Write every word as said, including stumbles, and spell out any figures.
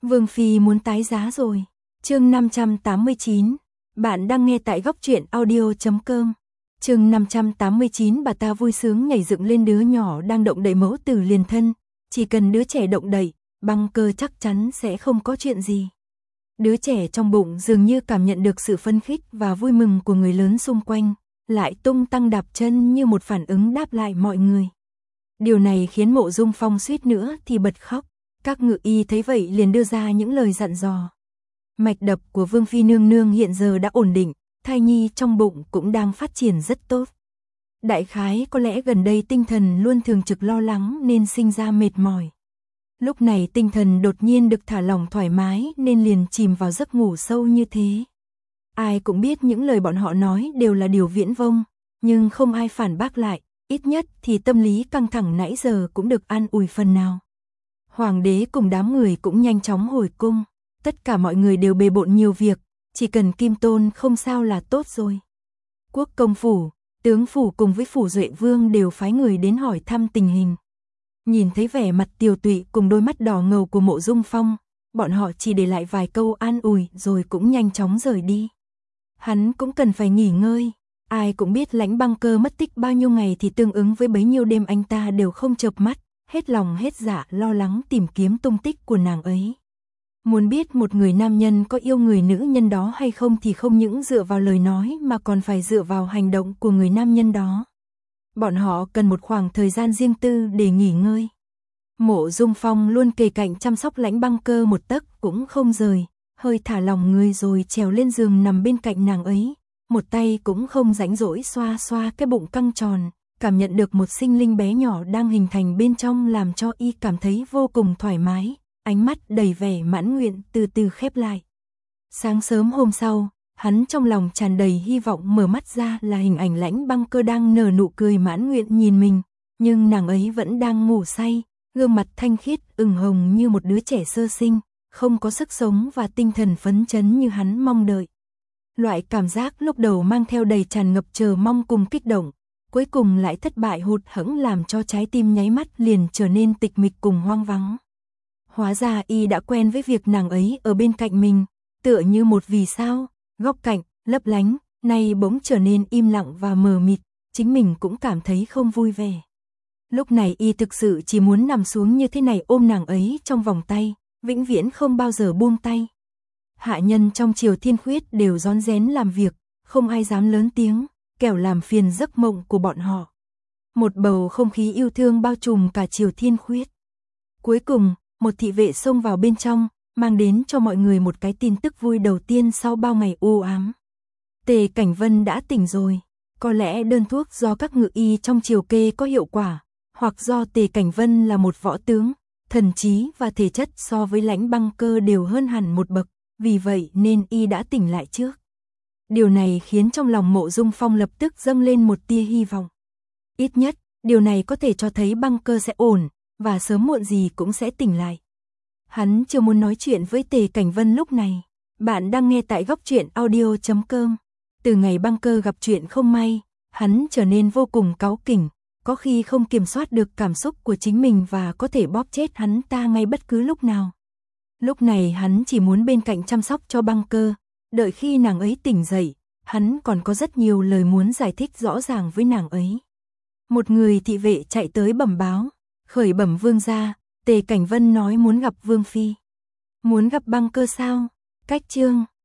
Vương Phi muốn tái giá rồi. Chương năm trăm tám mươi chín. Bạn đang nghe tại góc truyện audio chấm com. Chương năm trăm tám mươi chín, bà ta vui sướng nhảy dựng lên đứa nhỏ đang động đậy mẫu tử liền thân, chỉ cần đứa trẻ động đậy, băng cơ chắc chắn sẽ không có chuyện gì. Đứa trẻ trong bụng dường như cảm nhận được sự phấn khích và vui mừng của người lớn xung quanh, lại tung tăng đạp chân như một phản ứng đáp lại mọi người. Điều này khiến Mộ Dung Phong suýt nữa thì bật khóc. Các ngự y thấy vậy liền đưa ra những lời dặn dò. Mạch đập của Vương Phi nương nương hiện giờ đã ổn định, thai nhi trong bụng cũng đang phát triển rất tốt. Đại khái có lẽ gần đây tinh thần luôn thường trực lo lắng nên sinh ra mệt mỏi. Lúc này tinh thần đột nhiên được thả lỏng thoải mái nên liền chìm vào giấc ngủ sâu như thế. Ai cũng biết những lời bọn họ nói đều là điều viễn vông, nhưng không ai phản bác lại, ít nhất thì tâm lý căng thẳng nãy giờ cũng được an ủi phần nào. Hoàng đế cùng đám người cũng nhanh chóng hồi cung, tất cả mọi người đều bề bộn nhiều việc, chỉ cần Kim Tôn không sao là tốt rồi. Quốc công phủ, tướng phủ cùng với phủ Duệ Vương đều phái người đến hỏi thăm tình hình. Nhìn thấy vẻ mặt tiều tụy cùng đôi mắt đỏ ngầu của Mộ Dung Phong, bọn họ chỉ để lại vài câu an ủi rồi cũng nhanh chóng rời đi. Hắn cũng cần phải nghỉ ngơi, ai cũng biết Lãnh Băng Cơ mất tích bao nhiêu ngày thì tương ứng với bấy nhiêu đêm anh ta đều không chợp mắt, hết lòng hết dạ lo lắng tìm kiếm tung tích của nàng ấy. Muốn biết một người nam nhân có yêu người nữ nhân đó hay không thì không những dựa vào lời nói mà còn phải dựa vào hành động của người nam nhân đó. Bọn họ cần một khoảng thời gian riêng tư để nghỉ ngơi. Mộ Dung Phong luôn kề cạnh chăm sóc Lãnh Băng Cơ một tấc cũng không rời, hơi thả lỏng người rồi trèo lên giường nằm bên cạnh nàng ấy, một tay cũng không rảnh rỗi xoa xoa cái bụng căng tròn, cảm nhận được một sinh linh bé nhỏ đang hình thành bên trong làm cho y cảm thấy vô cùng thoải mái, ánh mắt đầy vẻ mãn nguyện từ từ khép lại. Sáng sớm hôm sau, hắn trong lòng tràn đầy hy vọng mở mắt ra là hình ảnh Lãnh Băng Cơ đang nở nụ cười mãn nguyện nhìn mình, nhưng nàng ấy vẫn đang ngủ say, gương mặt thanh khiết ửng hồng như một đứa trẻ sơ sinh, không có sức sống và tinh thần phấn chấn như hắn mong đợi. Loại cảm giác lúc đầu mang theo đầy tràn ngập chờ mong cùng kích động, cuối cùng lại thất bại hụt hẫng làm cho trái tim nháy mắt liền trở nên tịch mịch cùng hoang vắng. Hóa ra y đã quen với việc nàng ấy ở bên cạnh mình, tựa như một vì sao, góc cạnh, lấp lánh, nay bỗng trở nên im lặng và mờ mịt, chính mình cũng cảm thấy không vui vẻ. Lúc này y thực sự chỉ muốn nằm xuống như thế này ôm nàng ấy trong vòng tay, vĩnh viễn không bao giờ buông tay. Hạ nhân trong Triều Thiên Khuyết đều rón rén làm việc, không ai dám lớn tiếng, kẻo làm phiền giấc mộng của bọn họ. Một bầu không khí yêu thương bao trùm cả Triều Thiên Khuyết. Cuối cùng, một thị vệ xông vào bên trong, mang đến cho mọi người một cái tin tức vui đầu tiên sau bao ngày u ám. Tề Cảnh Vân đã tỉnh rồi, có lẽ đơn thuốc do các ngự y trong triều kê có hiệu quả, hoặc do Tề Cảnh Vân là một võ tướng, thần trí và thể chất so với Lãnh Băng Cơ đều hơn hẳn một bậc, vì vậy nên y đã tỉnh lại trước. Điều này khiến trong lòng Mộ Dung Phong lập tức dâng lên một tia hy vọng. Ít nhất, điều này có thể cho thấy Băng Cơ sẽ ổn, và sớm muộn gì cũng sẽ tỉnh lại. Hắn chưa muốn nói chuyện với Tề Cảnh Vân lúc này. Bạn đang nghe tại góc truyện audio chấm com. Từ ngày Băng Cơ gặp chuyện không may, hắn trở nên vô cùng cáu kỉnh, có khi không kiểm soát được cảm xúc của chính mình và có thể bóp chết hắn ta ngay bất cứ lúc nào. Lúc này hắn chỉ muốn bên cạnh chăm sóc cho Băng Cơ, đợi khi nàng ấy tỉnh dậy, hắn còn có rất nhiều lời muốn giải thích rõ ràng với nàng ấy. Một người thị vệ chạy tới bẩm báo, khởi bẩm vương gia, Tề Cảnh Vân nói muốn gặp Vương Phi. Muốn gặp Băng Cơ sao? Cách chương